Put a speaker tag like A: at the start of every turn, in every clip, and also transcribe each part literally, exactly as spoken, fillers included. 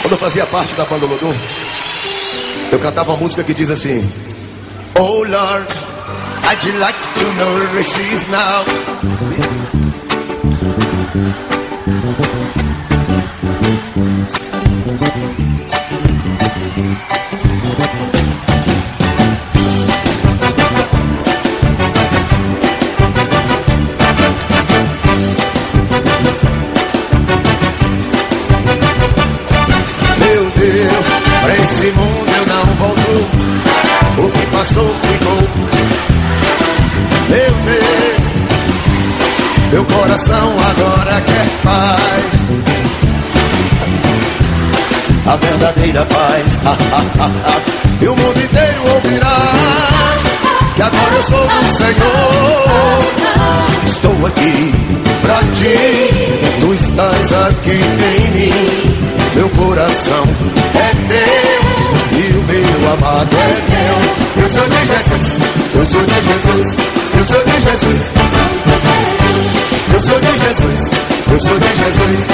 A: Quando eu fazia parte da banda Lodum, eu cantava uma música que diz assim: Oh Lord, I'd like to know where she's now. Meu Deus, pra esse mundo eu não volto. O que passou ficou. Meu Deus, meu coração agora quer paz, a verdadeira paz. E o mundo inteiro ouvirá que agora eu sou do Senhor. Estou aqui pra ti, tu estás aqui em mim. Meu coração é teu e o meu amado é meu. Eu sou de Jesus, eu sou de Jesus, eu sou de Jesus, eu sou de Jesus, eu sou de Jesus.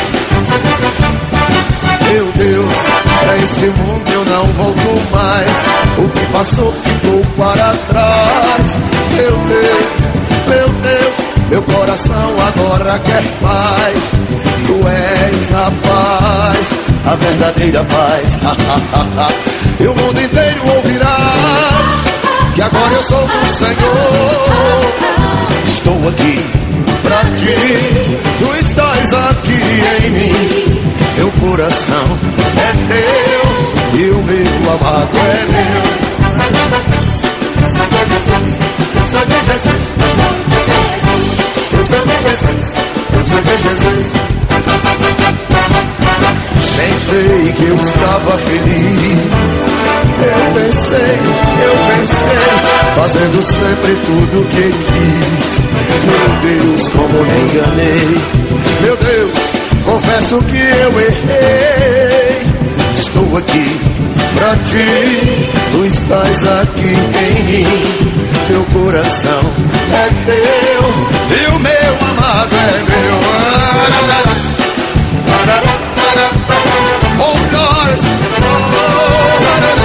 A: Meu Deus, pra esse mundo eu não volto mais. O que passou ficou para trás. Meu Deus, meu Deus, meu coração agora quer paz. Tu és a paz, a verdadeira paz. E o mundo inteiro ouvirá que agora eu sou do Senhor. Estou aqui pra ti, tu estás aqui em mim. Meu coração é teu e o meu amado é meu. Eu sou de Jesus, eu sou de Jesus, eu sou de Jesus. Pensei que eu estava feliz, eu pensei, eu pensei, fazendo sempre tudo que quis. Meu Deus, como me enganei. Meu Deus, confesso que eu errei. Estou aqui pra ti, tu estás aqui em mim. Meu coração é teu e o meu amado é meu. Oh Lord, oh,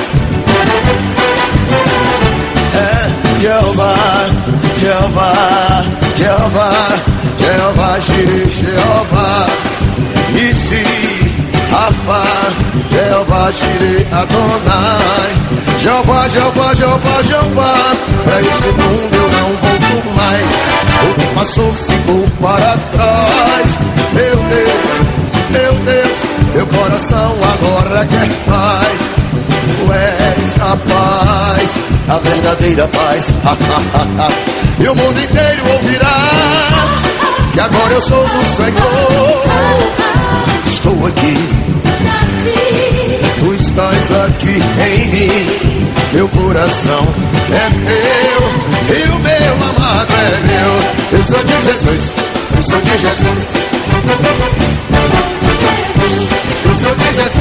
A: é Jeová, Jeová, Jeová, Jeová, Jireh, Jeová, Nissi, Rafa, Jeová, Jireh, Adonai. Jeová, Jeová, Jeová, Jeová, pra esse mundo eu não volto mais. O que passou ficou para trás. Meu Deus, meu Deus, meu coração agora quer paz. Tu és a paz, a verdadeira paz. E o mundo inteiro ouvirá que agora eu sou do Senhor. Estou aqui, tu estás aqui em mim. Meu coração é teu e o meu amado é meu. Eu sou de Jesus, eu sou de Jesus, eu sou de Jesus.